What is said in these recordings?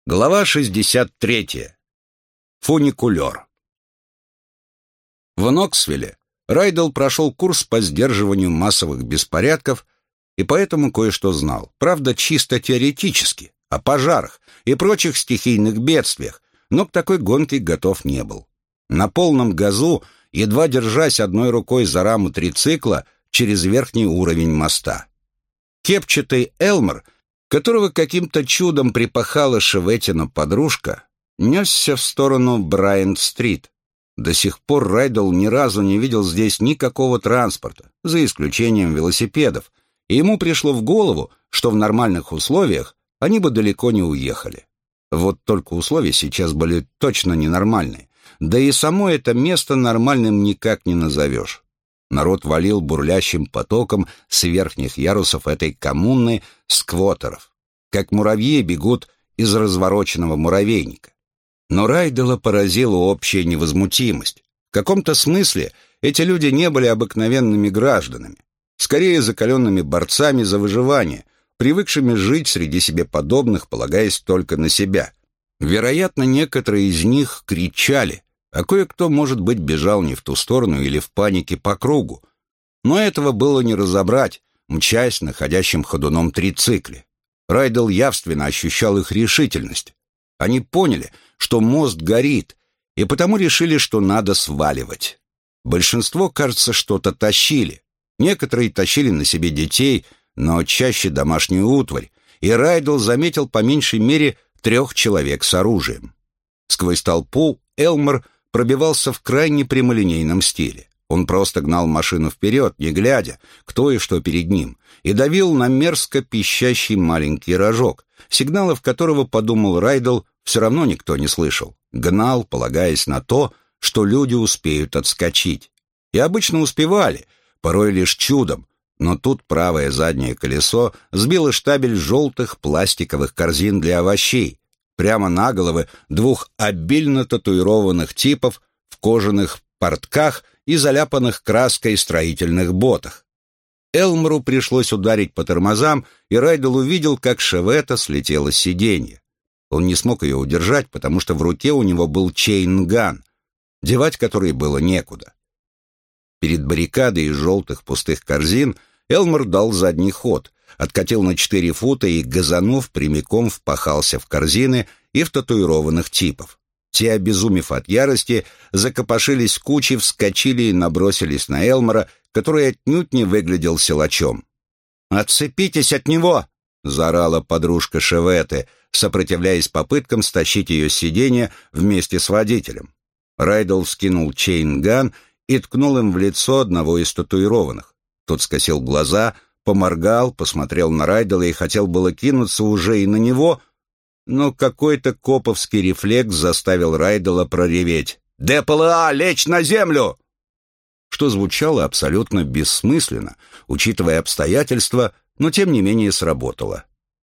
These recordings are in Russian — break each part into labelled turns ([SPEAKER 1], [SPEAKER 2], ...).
[SPEAKER 1] Глава 63. Фуникулер. В Ноксвилле Райдел прошел курс по сдерживанию массовых беспорядков и поэтому кое-что знал. Правда, чисто теоретически, о пожарах и прочих стихийных бедствиях, но к такой гонке готов не был. На полном газу, едва держась одной рукой за раму трицикла через верхний уровень моста. Кепчатый Элмер, которого каким-то чудом припахала Шеветина подружка, несся в сторону Брайант-стрит. До сих пор Райдел ни разу не видел здесь никакого транспорта, за исключением велосипедов, и ему пришло в голову, что в нормальных условиях они бы далеко не уехали. Вот только условия сейчас были точно ненормальные, да и само это место нормальным никак не назовешь. Народ валил бурлящим потоком с верхних ярусов этой коммуны сквотеров, как муравьи бегут из развороченного муравейника. Но Райдела поразила общая невозмутимость. В каком-то смысле эти люди не были обыкновенными гражданами, скорее закаленными борцами за выживание, привыкшими жить среди себе подобных, полагаясь только на себя. Вероятно, некоторые из них кричали, а кое-кто, может быть, бежал не в ту сторону или в панике по кругу. Но этого было не разобрать, мчась на ходящем ходуном трицикле. Райдел явственно ощущал их решительность. Они поняли, что мост горит, и потому решили, что надо сваливать. Большинство, кажется, что-то тащили. Некоторые тащили на себе детей, но чаще домашнюю утварь, и Райдел заметил по меньшей мере 3 человек с оружием. Сквозь толпу Элмер пробивался в крайне прямолинейном стиле. Он просто гнал машину вперед, не глядя, кто и что перед ним, и давил на мерзко пищащий маленький рожок, сигналов которого, подумал Райдел, все равно никто не слышал. Гнал, полагаясь на то, что люди успеют отскочить. И обычно успевали, порой лишь чудом, но тут правое заднее колесо сбило штабель желтых пластиковых корзин для овощей, прямо на головы 2 обильно татуированных типов в кожаных портках и заляпанных краской строительных ботах. Элмеру пришлось ударить по тормозам, и Райдел увидел, как Шевета слетела с сиденья. Он не смог ее удержать, потому что в руке у него был чейн-ган, девать который было некуда. Перед баррикадой из желтых пустых корзин Элмер дал задний ход, откатил на 4 фута и, газанув, прямиком впахался в корзины и в татуированных типов. Те, обезумев от ярости, закопошились кучей, вскочили и набросились на Элмера, который отнюдь не выглядел силачом. «Отцепитесь от него!» — заорала подружка Шеветы, сопротивляясь попыткам стащить ее с сиденья вместе с водителем. Райдел вскинул чейн-ган и ткнул им в лицо одного из татуированных. Тот скосил глаза, поморгал, посмотрел на Райдела и хотел было кинуться уже и на него, но какой-то коповский рефлекс заставил Райдела прореветь: «ДПЛА, лечь на землю!» Что звучало абсолютно бессмысленно, учитывая обстоятельства, но тем не менее сработало.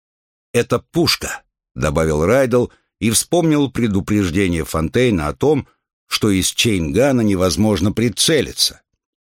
[SPEAKER 1] «Это пушка», — добавил Райдел и вспомнил предупреждение Фонтейна о том, что из чейн-гана невозможно прицелиться.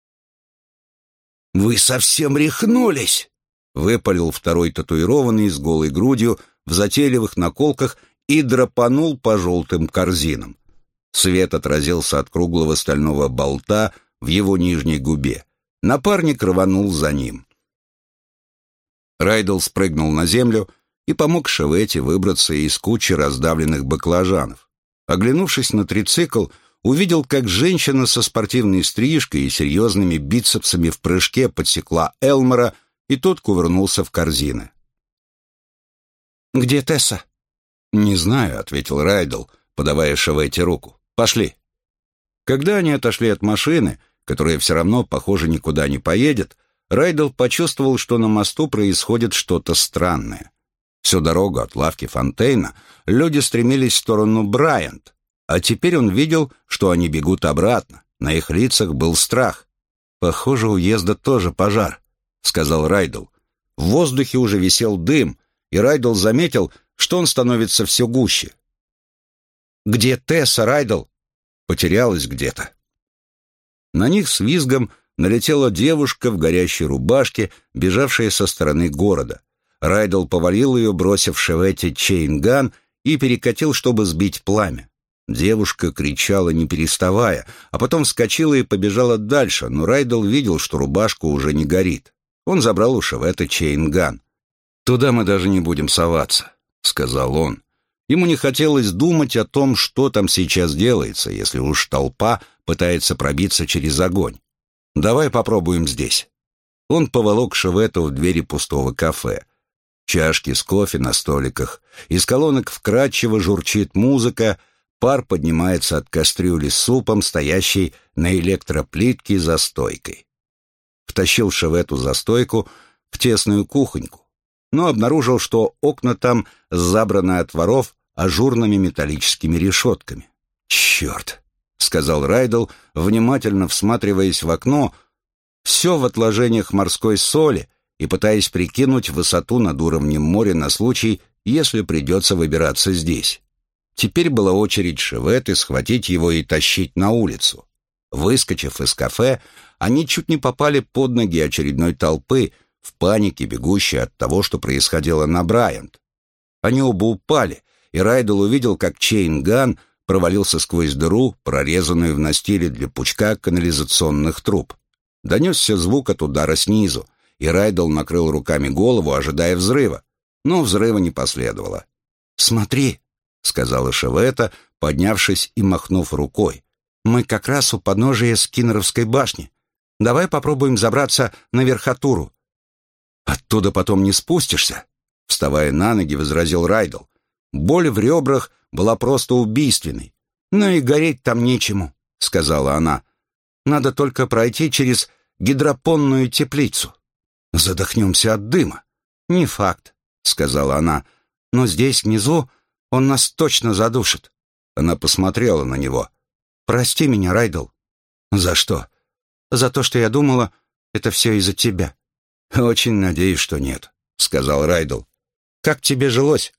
[SPEAKER 1] «Вы совсем рехнулись!» — выпалил второй татуированный с голой грудью в затейливых наколках и драпанул по желтым корзинам. Свет отразился от круглого стального болта в его нижней губе. Напарник рванул за ним. Райдел спрыгнул на землю и помог Шевете выбраться из кучи раздавленных баклажанов. Оглянувшись на трицикл, увидел, как женщина со спортивной стрижкой и серьезными бицепсами в прыжке подсекла Элмера, и тот кувырнулся в корзины. «Где Тесса?» «Не знаю», — ответил Райдел, подавая Шевете руку. «Пошли». Когда они отошли от машины, которая все равно, похоже, никуда не поедет, Райдел почувствовал, что на мосту происходит что-то странное. Всю дорогу от лавки Фонтейна люди стремились в сторону Брайант, а теперь он видел, что они бегут обратно. На их лицах был страх. «Похоже, у уезда тоже пожар», — сказал Райдел. В воздухе уже висел дым, и Райдел заметил, что он становится все гуще. «Где Тесса, Райдел?» «Потерялась где-то». На них с визгом налетела девушка в горящей рубашке, бежавшая со стороны города. Райдел повалил ее, бросив Шевете чейн-ган, и перекатил, чтобы сбить пламя. Девушка кричала, не переставая, а потом вскочила и побежала дальше, но Райдел видел, что рубашка уже не горит. Он забрал у Шевета чейн-ган. «Туда мы даже не будем соваться», — сказал он. Ему не хотелось думать о том, что там сейчас делается, если уж толпа пытается пробиться через огонь. «Давай попробуем здесь». Он поволок Шевету в двери пустого кафе. Чашки с кофе на столиках. Из колонок вкрадчиво журчит музыка, пар поднимается от кастрюли с супом, стоящей на электроплитке за стойкой. Втащил Шевету за стойку в тесную кухоньку, но обнаружил, что окна там забраны от воров ажурными металлическими решетками. «Черт!» — сказал Райдел, внимательно всматриваясь в окно, все в отложениях морской соли и пытаясь прикинуть высоту над уровнем моря на случай, если придется выбираться здесь. Теперь была очередь Шеветы схватить его и тащить на улицу. Выскочив из кафе, они чуть не попали под ноги очередной толпы, в панике бегущей от того, что происходило на Брайант. Они оба упали, и Райдел увидел, как чейн-ган провалился сквозь дыру, прорезанную в настиле для пучка канализационных труб. Донесся звук от удара снизу, и Райдел накрыл руками голову, ожидая взрыва. Но взрыва не последовало. «Смотри», — сказала Шевета, поднявшись и махнув рукой. «Мы как раз у подножия Скиннеровской башни. Давай попробуем забраться на верхотуру». «Оттуда потом не спустишься», — вставая на ноги, возразил Райдел. Боль в ребрах была просто убийственной. «Ну и гореть там нечему», — сказала она. «Надо только пройти через гидропонную теплицу. Задохнемся от дыма». «Не факт», — сказала она. «Но здесь, внизу, он нас точно задушит». Она посмотрела на него. «Прости меня, Райдел». «За что?» «За то, что я думала, это все из-за тебя». «Очень надеюсь, что нет», — сказал Райдел. «Как тебе жилось?»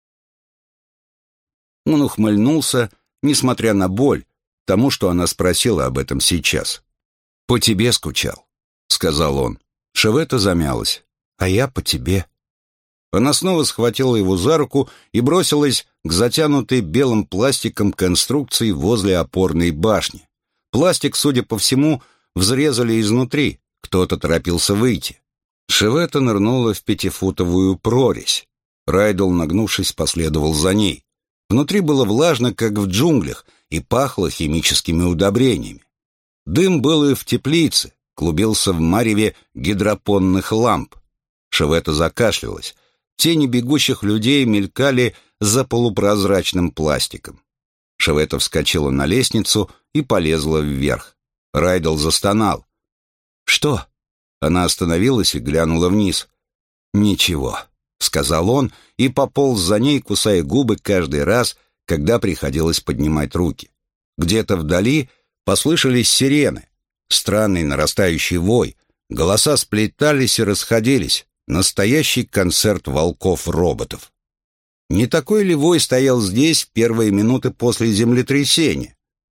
[SPEAKER 1] Он ухмыльнулся, несмотря на боль, тому, что она спросила об этом сейчас. «По тебе скучал», — сказал он. Шевета замялась. «А я по тебе». Она снова схватила его за руку и бросилась к затянутой белым пластиком конструкции возле опорной башни. Пластик, судя по всему, взрезали изнутри, кто-то торопился выйти. Шевета нырнула в 5-футовую прорезь. Райдел, нагнувшись, последовал за ней. Внутри было влажно, как в джунглях, и пахло химическими удобрениями. Дым был и в теплице, клубился в мареве гидропонных ламп. Шевета закашлялась. Тени бегущих людей мелькали за полупрозрачным пластиком. Шевета вскочила на лестницу и полезла вверх. Райдел застонал. «Что?» Она остановилась и глянула вниз. «Ничего», — сказал он и пополз за ней, кусая губы каждый раз, когда приходилось поднимать руки. Где-то вдали послышались сирены, странный нарастающий вой, голоса сплетались и расходились, настоящий концерт волков-роботов. Не такой ли вой стоял здесь в первые минуты после землетрясения?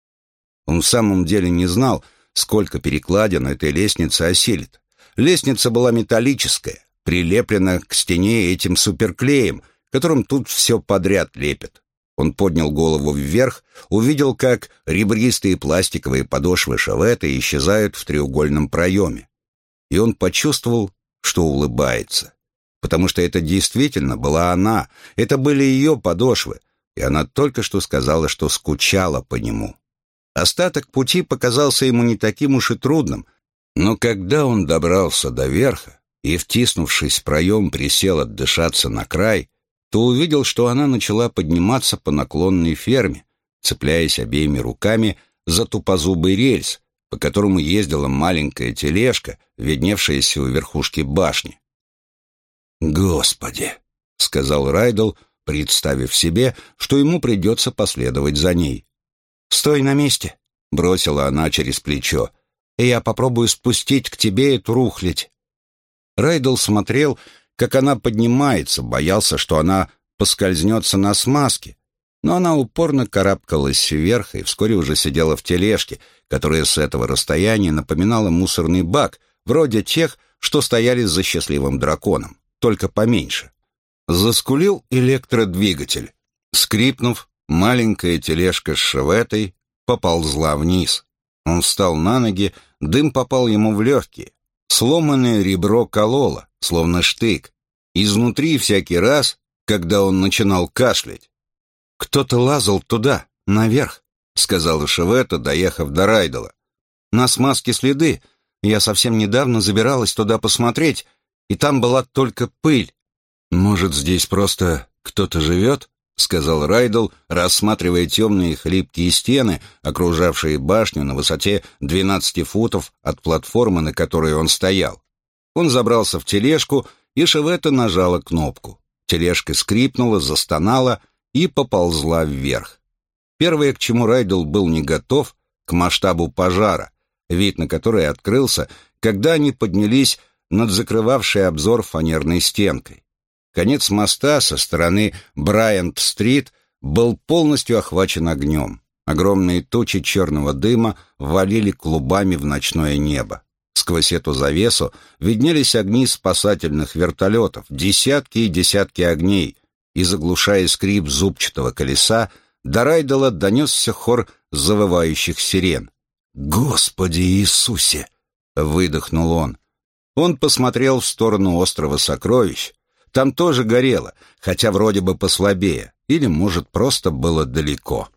[SPEAKER 1] Он в самом деле не знал, сколько перекладин этой лестницы осилит. Лестница была металлическая, прилеплена к стене этим суперклеем, которым тут все подряд лепят. Он поднял голову вверх, увидел, как ребристые пластиковые подошвы Шеветы исчезают в треугольном проеме. И он почувствовал, что улыбается. Потому что это действительно была она, это были ее подошвы, и она только что сказала, что скучала по нему. Остаток пути показался ему не таким уж и трудным, но когда он добрался до верха и, втиснувшись в проем, присел отдышаться на край, то увидел, что она начала подниматься по наклонной ферме, цепляясь обеими руками за тупозубый рельс, по которому ездила маленькая тележка, видневшаяся у верхушки башни. «Господи!» — сказал Райдел, представив себе, что ему придется последовать за ней. «Стой на месте!» — бросила она через плечо. «И я попробую спустить к тебе эту рухлядь». Райдел смотрел, как она поднимается, боялся, что она поскользнется на смазке, но она упорно карабкалась вверх и вскоре уже сидела в тележке, которая с этого расстояния напоминала мусорный бак, вроде тех, что стояли за счастливым драконом, только поменьше. Заскулил электродвигатель. Скрипнув, маленькая тележка с шеветой поползла вниз. Он встал на ноги, дым попал ему в легкие. Сломанное ребро кололо, словно штык. Изнутри всякий раз, когда он начинал кашлять. «Кто-то лазал туда, наверх», — сказала Шевета, доехав до Райдела. «На смазке следы. Я совсем недавно забиралась туда посмотреть, и там была только пыль». «Может, здесь просто кто-то живет?» — сказал Райдел, рассматривая темные хлипкие стены, окружавшие башню на высоте 12 футов от платформы, на которой он стоял. Он забрался в тележку, и Шевета нажала кнопку. Тележка скрипнула, застонала и поползла вверх. Первое, к чему Райдел был не готов, к масштабу пожара, вид на который открылся, когда они поднялись над закрывавшей обзор фанерной стенкой. Конец моста со стороны Брайант-стрит был полностью охвачен огнем. Огромные тучи черного дыма валили клубами в ночное небо. Сквозь эту завесу виднелись огни спасательных вертолетов, десятки и десятки огней, и, заглушая скрип зубчатого колеса, до Райдела донесся хор завывающих сирен. «Господи Иисусе!» — выдохнул он. Он посмотрел в сторону острова Сокровищ. Там тоже горело, хотя вроде бы послабее, или, может, просто было далеко.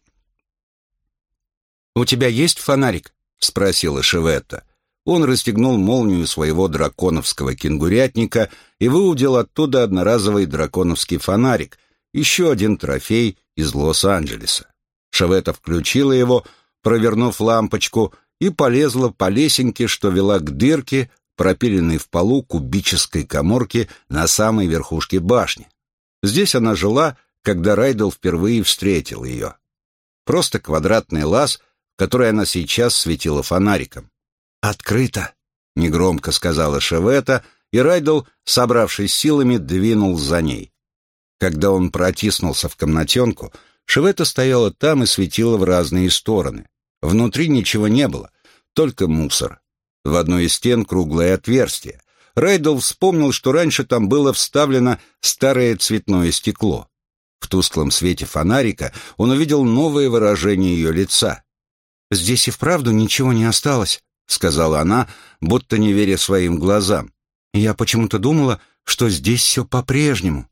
[SPEAKER 1] «У тебя есть фонарик?» — спросила Шеветта. Он расстегнул молнию своего драконовского кенгурятника и выудил оттуда одноразовый драконовский фонарик, еще один трофей из Лос-Анджелеса. Шеветта включила его, провернув лампочку, и полезла по лесенке, что вела к дырке, пропиленной в полу кубической каморки на самой верхушке башни. Здесь она жила, когда Райдел впервые встретил ее. Просто квадратный лаз, в который она сейчас светила фонариком. «Открыто», — негромко сказала Шевета, и Райдел, собравшись силами, двинул за ней. Когда он протиснулся в комнатенку, Шевета стояла там и светила в разные стороны. Внутри ничего не было, только мусор. В одной из стен круглое отверстие. Райдел вспомнил, что раньше там было вставлено старое цветное стекло. В тусклом свете фонарика он увидел новое выражение ее лица. «Здесь и вправду ничего не осталось», — сказала она, будто не веря своим глазам. «Я почему-то думала, что здесь все по-прежнему».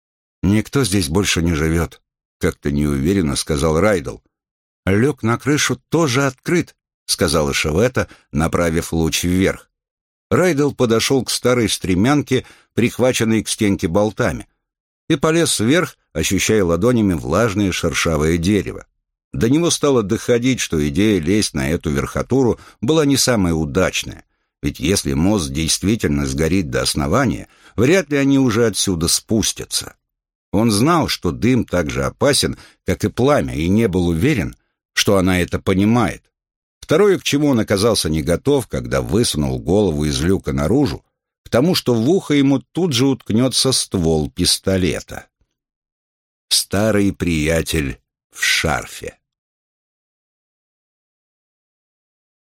[SPEAKER 1] «Никто здесь больше не живет», — как-то неуверенно сказал Райдел. «Люк на крышу тоже открыт», — сказала Шевета, направив луч вверх. Райдел подошел к старой стремянке, прихваченной к стенке болтами, и полез вверх, ощущая ладонями влажное шершавое дерево. До него стало доходить, что идея лезть на эту верхотуру была не самая удачная, ведь если мост действительно сгорит до основания, вряд ли они уже отсюда спустятся. Он знал, что дым так же опасен, как и пламя, и не был уверен, что она это понимает. Второе, к чему он оказался не готов, когда высунул голову из люка наружу, к тому, что в ухо ему тут же уткнется ствол пистолета. Старый приятель в шарфе.